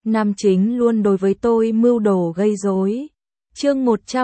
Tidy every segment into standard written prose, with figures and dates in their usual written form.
nam chính luôn đối với tôi mưu đồ gây rối. Chương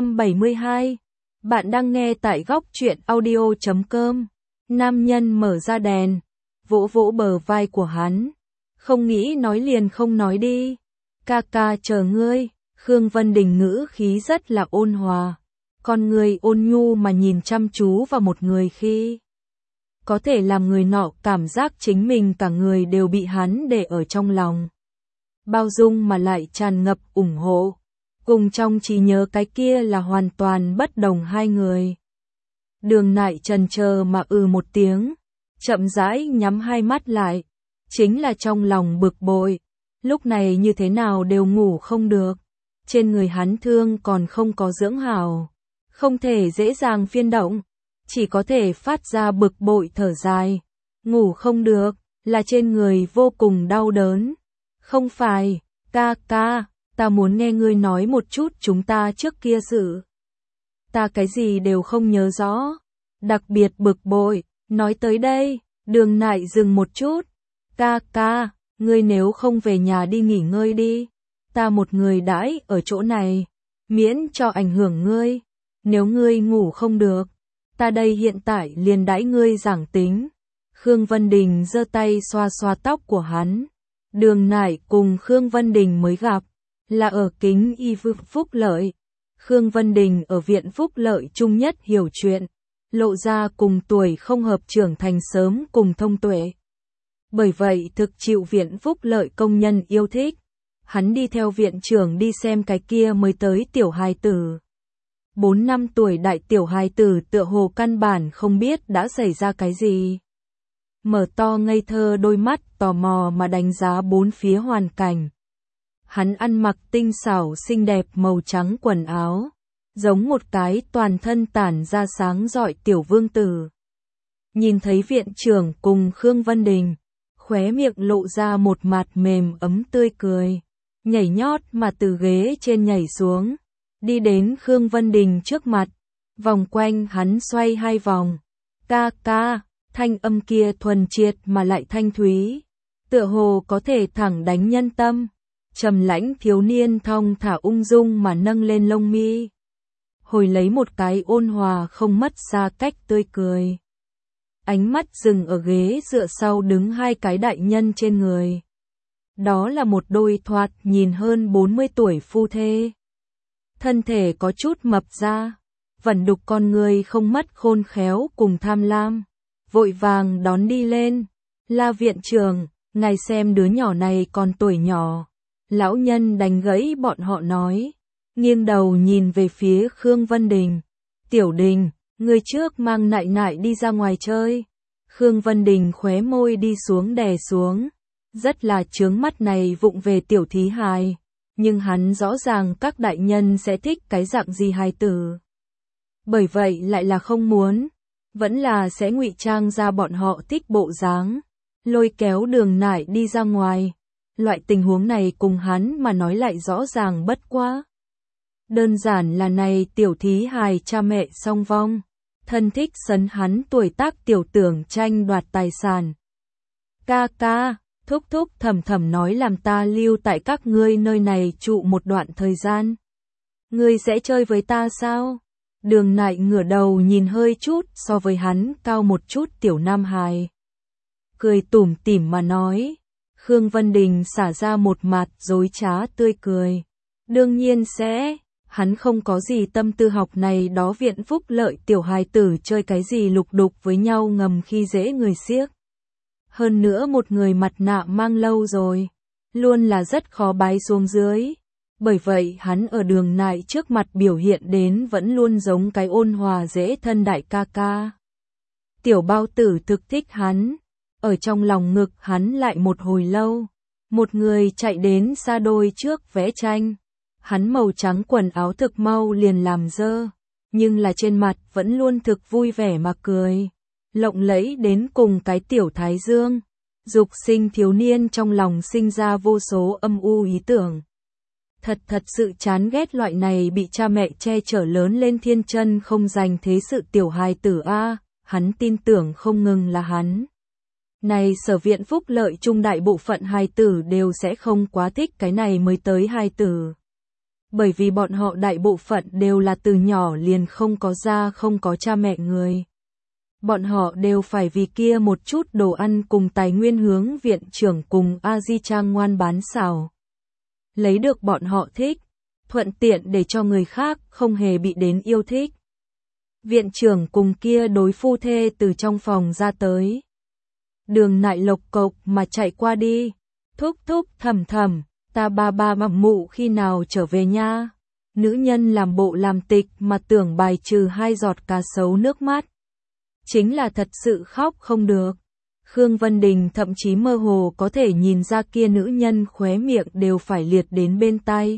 172. Bạn đang nghe tại góc truyện audio.com. Nam nhân mở ra đèn, vỗ vỗ bờ vai của hắn. Không nghĩ nói liền không nói đi. Ca ca chờ ngươi. Khương Vân Đình ngữ khí rất là ôn hòa. Con người ôn nhu mà nhìn chăm chú vào một người khi có thể làm người nọ cảm giác chính mình cả người đều bị hắn để ở trong lòng. Bao dung mà lại tràn ngập ủng hộ. Cùng trong trí nhớ cái kia là hoàn toàn bất đồng hai người. Đường Nại chần chờ mà một tiếng, chậm rãi nhắm hai mắt lại. Chính là trong lòng bực bội, lúc này như thế nào đều ngủ không được. Trên người hắn thương còn không có dưỡng hảo, không thể dễ dàng phiên động, chỉ có thể phát ra bực bội thở dài. Ngủ không được, là trên người vô cùng đau đớn. Không phải, ca ca, ta muốn nghe ngươi nói một chút chúng ta trước kia sự. Ta cái gì đều không nhớ rõ, đặc biệt bực bội. Nói tới đây, Đường Nại dừng một chút. Ca ca, ngươi nếu không về nhà đi nghỉ ngơi đi. Ta một người đãi ở chỗ này, miễn cho ảnh hưởng ngươi. Nếu ngươi ngủ không được, ta đây hiện tại liền đãi ngươi giảng tính. Khương Vân Đình giơ tay xoa xoa tóc của hắn. Đường Nại cùng Khương Vân Đình mới gặp, là ở Kính Y Phúc Lợi. Khương Vân Đình ở viện Phúc Lợi chung nhất hiểu chuyện, lộ ra cùng tuổi không hợp trưởng thành sớm cùng thông tuệ. Bởi vậy thực chịu viện Phúc Lợi công nhân yêu thích. Hắn đi theo viện trưởng đi xem cái kia mới tới tiểu hài tử. 4 năm tuổi đại tiểu hài tử tựa hồ căn bản không biết đã xảy ra cái gì. Mở to ngây thơ đôi mắt tò mò mà đánh giá bốn phía hoàn cảnh. Hắn ăn mặc tinh xảo xinh đẹp màu trắng quần áo, giống một cái toàn thân tản ra sáng rọi tiểu vương tử. Nhìn thấy viện trưởng cùng Khương Vân Đình, khóe miệng lộ ra một mặt mềm ấm tươi cười, nhảy nhót mà từ ghế trên nhảy xuống, đi đến Khương Vân Đình trước mặt, vòng quanh hắn xoay 2 vòng. Ca ca, thanh âm kia thuần triệt mà lại thanh thúy, tựa hồ có thể thẳng đánh nhân tâm. Trầm lãnh thiếu niên thong thả ung dung mà nâng lên lông mi, hồi lấy một cái ôn hòa không mất xa cách tươi cười. Ánh mắt dừng ở ghế dựa sau đứng 2 cái đại nhân trên người. Đó là một đôi thoạt nhìn hơn 40 tuổi phu thê. Thân thể có chút mập ra, vẩn đục con người không mất khôn khéo cùng tham lam. Vội vàng đón đi lên. La viện trưởng, ngài xem đứa nhỏ này còn tuổi nhỏ. Lão nhân đánh gãy bọn họ nói, nghiêng đầu nhìn về phía Khương Vân Đình. Tiểu Đình, người trước mang Nại Nại đi ra ngoài chơi. Khương Vân Đình khóe môi đi xuống đè xuống, rất là chướng mắt này vụng về tiểu thí hài, nhưng hắn rõ ràng các đại nhân sẽ thích cái dạng gì hài tử. Bởi vậy lại là không muốn, vẫn là sẽ ngụy trang ra bọn họ thích bộ dáng, lôi kéo Đường Nại đi ra ngoài. Loại tình huống này cùng hắn mà nói lại rõ ràng bất quá. Đơn giản là này tiểu thí hài cha mẹ song vong, thân thích sấn hắn tuổi tác tiểu tưởng tranh đoạt tài sản. Ca ca, thúc thúc thầm thầm nói làm ta lưu tại các ngươi nơi này trụ một đoạn thời gian. Ngươi sẽ chơi với ta sao? Đường Nại ngửa đầu nhìn hơi chút so với hắn cao một chút tiểu nam hài. Cười tủm tỉm mà nói. Khương Vân Đình xả ra một mặt dối trá tươi cười. Đương nhiên sẽ, hắn không có gì tâm tư học này đó viện Phúc Lợi tiểu hài tử chơi cái gì lục đục với nhau ngầm khi dễ người xiếc. Hơn nữa một người mặt nạ mang lâu rồi, luôn là rất khó bái xuống dưới. Bởi vậy hắn ở Đường Nại trước mặt biểu hiện đến vẫn luôn giống cái ôn hòa dễ thân đại ca ca. Tiểu bao tử thực thích hắn. Ở trong lòng ngực hắn lại một hồi lâu, một người chạy đến xa đôi trước vẽ tranh. Hắn màu trắng quần áo thực mau liền làm dơ, nhưng là trên mặt vẫn luôn thực vui vẻ mà cười, lộng lẫy đến cùng cái tiểu thái dương. Dục sinh thiếu niên trong lòng sinh ra vô số âm u ý tưởng. Thật sự chán ghét loại này bị cha mẹ che chở lớn lên thiên chân không dành thế sự tiểu hài tử a. Hắn tin tưởng không ngừng là hắn. Này sở viện phúc lợi trung đại bộ phận hài tử đều sẽ không quá thích cái này mới tới hài tử. Bởi vì bọn họ đại bộ phận đều là từ nhỏ liền không có gia không có cha mẹ người. Bọn họ đều phải vì kia một chút đồ ăn cùng tài nguyên hướng viện trưởng cùng A-di Trang ngoan bán xào. Lấy được bọn họ thích, thuận tiện để cho người khác không hề bị đến yêu thích. Viện trưởng cùng kia đối phu thê từ trong phòng ra tới. Đường Nại lộc cộc mà chạy qua đi, thúc thúc thầm thầm, ta ba mụ khi nào trở về nha. Nữ nhân làm bộ làm tịch mà tưởng bài trừ 2 giọt cá sấu nước mắt. Chính là thật sự khóc không được. Khương Vân Đình thậm chí mơ hồ có thể nhìn ra kia nữ nhân khóe miệng đều phải liệt đến bên tai.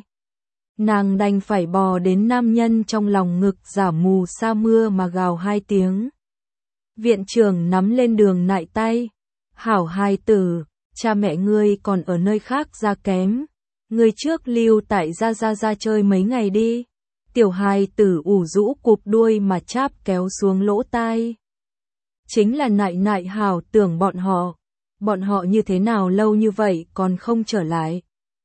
Nàng đành phải bò đến nam nhân trong lòng ngực giả mù sa mưa mà gào 2 tiếng. Viện trưởng nắm lên Đường Nại tay. Hảo hài tử, cha mẹ ngươi còn ở nơi khác ra kém. Ngươi trước lưu tại ra chơi mấy ngày đi. Tiểu hài tử ủ rũ cụp đuôi mà cháp kéo xuống lỗ tai. Chính là Nại hảo tưởng bọn họ như thế nào lâu như vậy còn không trở lại.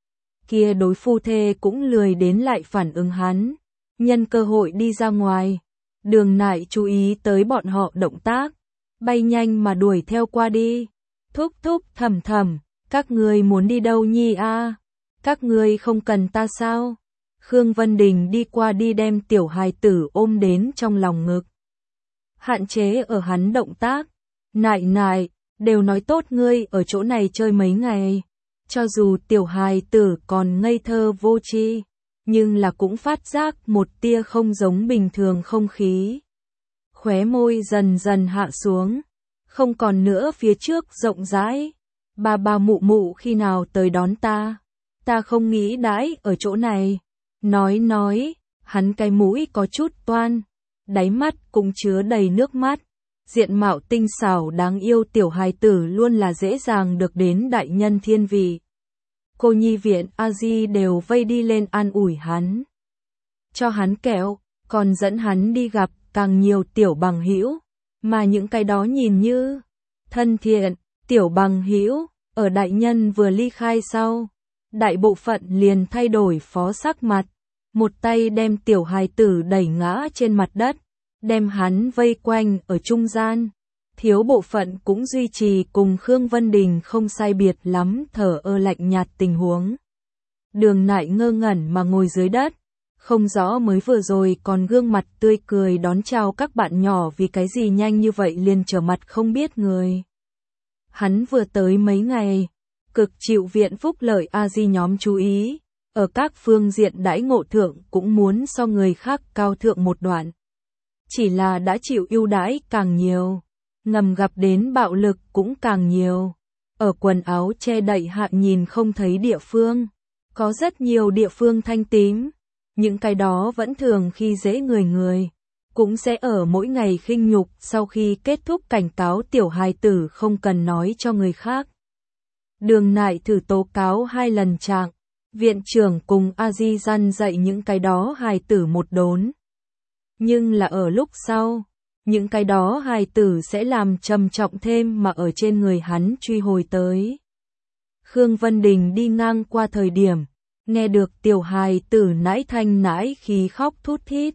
Kia đối phu thê cũng lười đến lại phản ứng hắn, nhân cơ hội đi ra ngoài. Đường Nại chú ý tới bọn họ động tác, bay nhanh mà đuổi theo qua đi. Thúc thúc thầm thầm, các ngươi muốn đi đâu nhi a? Các ngươi không cần ta sao? Khương Vân Đình đi qua đi đem tiểu hài tử ôm đến trong lòng ngực. Hạn chế ở hắn động tác. Nại, đều nói tốt ngươi ở chỗ này chơi mấy ngày. Cho dù tiểu hài tử còn ngây thơ vô tri, nhưng là cũng phát giác một tia không giống bình thường không khí. Khóe môi dần dần hạ xuống, không còn nữa phía trước rộng rãi. Ba mụ khi nào tới đón ta? Ta không nghĩ đãi ở chỗ này. Nói, hắn cái mũi có chút toan, đáy mắt cũng chứa đầy nước mắt. Diện mạo tinh xảo đáng yêu tiểu hài tử luôn là dễ dàng được đến đại nhân thiên vị. Cô nhi viện A-di đều vây đi lên an ủi hắn, cho hắn kẹo, còn dẫn hắn đi gặp càng nhiều tiểu bằng hữu, mà những cái đó nhìn như thân thiện, tiểu bằng hữu, ở đại nhân vừa ly khai sau, đại bộ phận liền thay đổi phó sắc mặt, một tay đem tiểu hài tử đẩy ngã trên mặt đất, đem hắn vây quanh ở trung gian. Thiếu bộ phận cũng duy trì cùng Khương Vân Đình không sai biệt lắm thở ơ lạnh nhạt tình huống. Đường Nại ngơ ngẩn mà ngồi dưới đất, không rõ mới vừa rồi còn gương mặt tươi cười đón chào các bạn nhỏ vì cái gì nhanh như vậy liền trở mặt không biết người. Hắn vừa tới mấy ngày, cực chịu viện phúc lợi A-di nhóm chú ý, ở các phương diện đãi ngộ thượng cũng muốn so người khác cao thượng một đoạn. Chỉ là đã chịu ưu đãi càng nhiều, ngầm gặp đến bạo lực cũng càng nhiều. Ở quần áo che đậy hạ nhìn không thấy địa phương, có rất nhiều địa phương thanh tím, những cái đó vẫn thường khi dễ người, cũng sẽ ở mỗi ngày khinh nhục sau khi kết thúc cảnh cáo tiểu hài tử không cần nói cho người khác. Đường Nại thử tố cáo 2 lần trạng, viện trưởng cùng A-di răn dạy những cái đó hài tử một đốn. Nhưng là ở lúc sau, những cái đó hài tử sẽ làm trầm trọng thêm mà ở trên người hắn truy hồi tới. Khương Vân Đình đi ngang qua thời điểm, nghe được tiểu hài tử nãi thanh nãi khí khóc thút thít.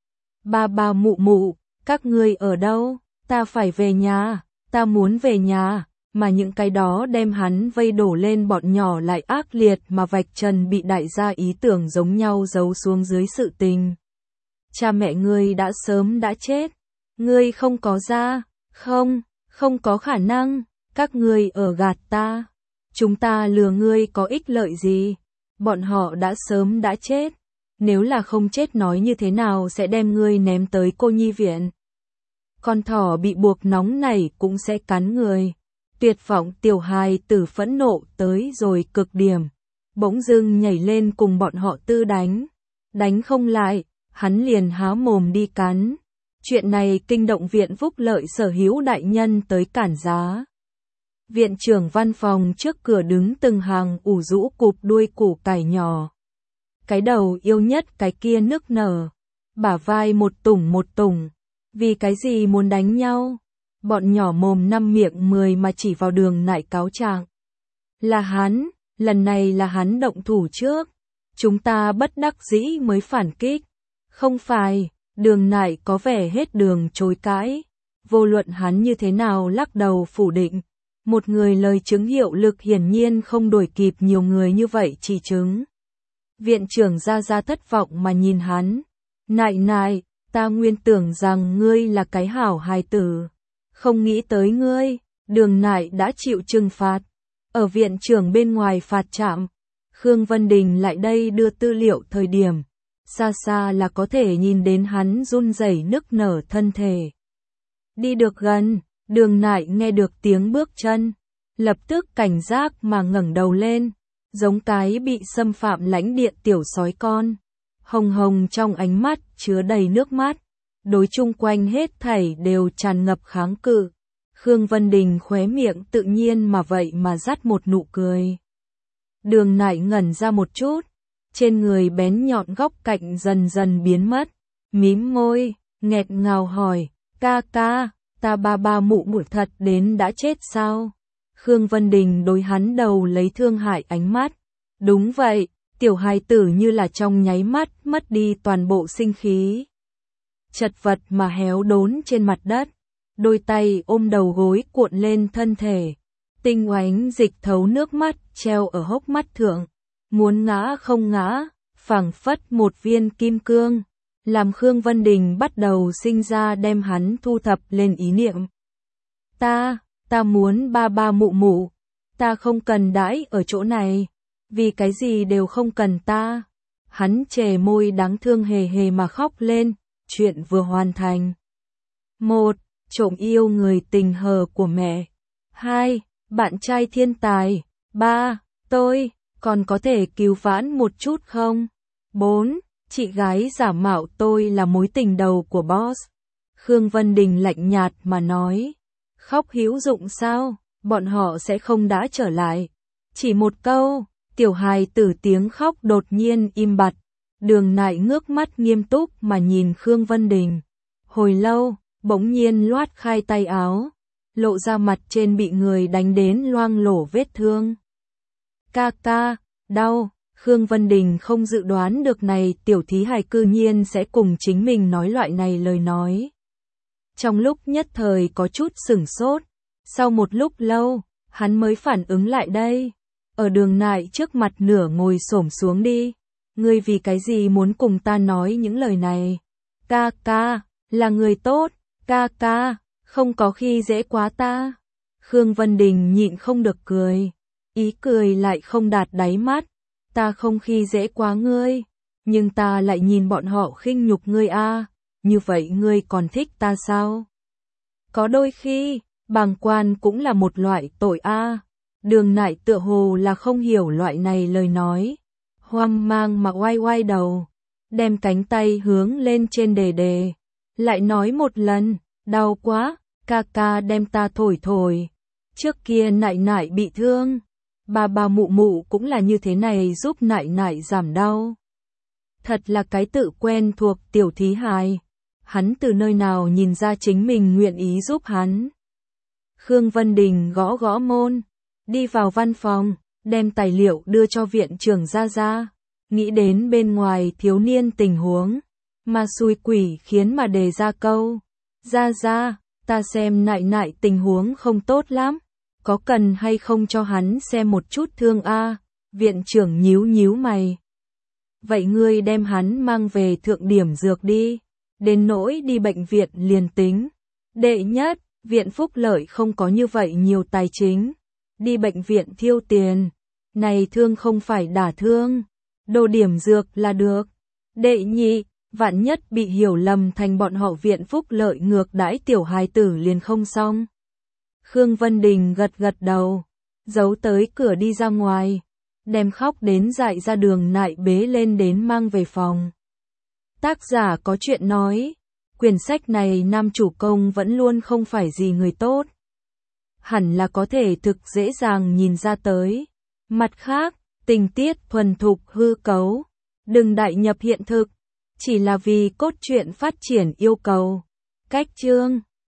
Ba mụ, các ngươi ở đâu? Ta phải về nhà, ta muốn về nhà. Mà những cái đó đem hắn vây đổ lên bọn nhỏ lại ác liệt mà vạch trần bị đại gia ý tưởng giống nhau giấu xuống dưới sự tình. Cha mẹ ngươi đã sớm đã chết, ngươi không có ra, không có khả năng, các ngươi ở gạt ta, chúng ta lừa ngươi có ích lợi gì, bọn họ đã sớm đã chết, nếu là không chết nói như thế nào sẽ đem ngươi ném tới cô nhi viện. Con thỏ bị buộc nóng này cũng sẽ cắn người. Tuyệt vọng tiểu hài tử phẫn nộ tới rồi cực điểm, bỗng dưng nhảy lên cùng bọn họ tư đánh không lại, hắn liền há mồm đi cắn. Chuyện này kinh động viện phúc lợi sở hữu đại nhân tới cản giá. Viện trưởng văn phòng trước cửa đứng từng hàng ủ rũ cụp đuôi củ cải nhỏ. Cái đầu yêu nhất cái kia nức nở, bả vai một tủng, vì cái gì muốn đánh nhau? bọn nhỏ mồm năm miệng 10 mà chỉ vào Đường Nại cáo trạng. Là hắn, lần này là hắn động thủ trước. Chúng ta bất đắc dĩ mới phản kích. Không phải, Đường Nại có vẻ hết đường chối cãi. Vô luận hắn như thế nào lắc đầu phủ định. Một người lời chứng hiệu lực hiển nhiên không đuổi kịp nhiều người như vậy chỉ chứng. Viện trưởng Gia Gia thất vọng mà nhìn hắn. Nại nại, ta nguyên tưởng rằng ngươi là cái hảo hài tử. Không nghĩ tới ngươi, Đường Nại đã chịu trừng phạt. Ở viện trưởng bên ngoài phạt trạm, Khương Vân Đình lại đây đưa tư liệu thời điểm. Xa xa là có thể nhìn đến hắn run rẩy nức nở thân thể. Đi được gần, Đường Nại nghe được tiếng bước chân. Lập tức cảnh giác mà ngẩng đầu lên. Giống cái bị xâm phạm lãnh địa tiểu sói con. Hồng hồng trong ánh mắt chứa đầy nước mắt. Đối chung quanh hết thảy đều tràn ngập kháng cự. Khương Vân Đình khóe miệng tự nhiên mà vậy mà dắt một nụ cười. Đường Nại ngẩn ra một chút. Trên người bén nhọn góc cạnh dần dần biến mất. Mím môi, nghẹt ngào hỏi. Ca ca, ta ba mụ mụ thật đến đã chết sao? Khương Vân Đình đối hắn đầu lấy thương hại ánh mắt. Đúng vậy, tiểu hài tử như là trong nháy mắt mất đi toàn bộ sinh khí. Chật vật mà héo đốn trên mặt đất. Đôi tay ôm đầu gối cuộn lên thân thể. Tinh oánh dịch thấu nước mắt treo ở hốc mắt thượng. Muốn ngã không ngã, phảng phất một viên kim cương. Làm Khương Vân Đình bắt đầu sinh ra đem hắn thu thập lên ý niệm. Ta muốn ba mụ mụ. Ta không cần đãi ở chỗ này. Vì cái gì đều không cần ta. Hắn chề môi đáng thương hề hề mà khóc lên. Chuyện vừa hoàn thành. 1. Trộm yêu người tình hờ của mẹ. 2. Bạn trai thiên tài. 3. Tôi, còn có thể cứu vãn một chút không? 4. Chị gái giả mạo tôi là mối tình đầu của boss. Khương Vân Đình lạnh nhạt mà nói. Khóc hữu dụng sao? Bọn họ sẽ không đã trở lại. Chỉ một câu, tiểu hài tử tiếng khóc đột nhiên im bặt. Đường Nại ngước mắt nghiêm túc mà nhìn Khương Vân Đình. Hồi lâu, bỗng nhiên loát khai tay áo. Lộ ra mặt trên bị người đánh đến loang lổ vết thương. Ca ca, đau. Khương Vân Đình không dự đoán được này tiểu thí hài cư nhiên sẽ cùng chính mình nói loại này lời nói. Trong lúc nhất thời có chút sửng sốt. Sau một lúc lâu, hắn mới phản ứng lại đây. Ở Đường Nại trước mặt nửa ngồi xổm xuống đi. Ngươi vì cái gì muốn cùng ta nói những lời này? Ca ca, là người tốt. Ca ca, không có khi dễ quá ta. Khương Vân Đình nhịn không được cười. Ý cười lại không đạt đáy mắt. Ta không khi dễ quá ngươi. Nhưng ta lại nhìn bọn họ khinh nhục ngươi a. Như vậy ngươi còn thích ta sao? Có đôi khi, bàng quan cũng là một loại tội a. Đường Nại tựa hồ là không hiểu loại này lời nói. Hoang mang mà oai oai đầu. Đem cánh tay hướng lên trên đề đề. Lại nói một lần, đau quá, ca ca đem ta thổi thổi. Trước kia Nại Nại bị thương. Ba mụ mụ cũng là như thế này giúp Nại Nại giảm đau. Thật là cái tự quen thuộc tiểu thí hài. Hắn từ nơi nào nhìn ra chính mình nguyện ý giúp hắn. Khương Vân Đình gõ gõ môn. Đi vào văn phòng, đem tài liệu đưa cho viện trưởng Gia Gia. Nghĩ đến bên ngoài thiếu niên tình huống. Mà xui quỷ khiến mà đề ra câu. Gia Gia, ta xem Nại Nại tình huống không tốt lắm. Có cần hay không cho hắn xem một chút thương a? Viện trưởng nhíu nhíu mày. Vậy ngươi đem hắn mang về thượng điểm dược đi. Đến nỗi đi bệnh viện liền tính. Đệ nhất, viện phúc lợi không có như vậy nhiều tài chính. Đi bệnh viện thiêu tiền. Này thương không phải đả thương. Đồ điểm dược là được. Đệ nhị, vạn nhất bị hiểu lầm thành bọn họ viện phúc lợi ngược đãi tiểu hài tử liền không xong. Khương Vân Đình gật gật đầu. Giấu tới cửa đi ra ngoài. Đem khóc đến dại ra Đường Nại bế lên đến mang về phòng. Tác giả có chuyện nói. Quyển sách này nam chủ công vẫn luôn không phải gì người tốt. Hẳn là có thể thực dễ dàng nhìn ra tới. Mặt khác, tình tiết thuần thục hư cấu. Đừng đại nhập hiện thực. Chỉ là vì cốt truyện phát triển yêu cầu. Cách chương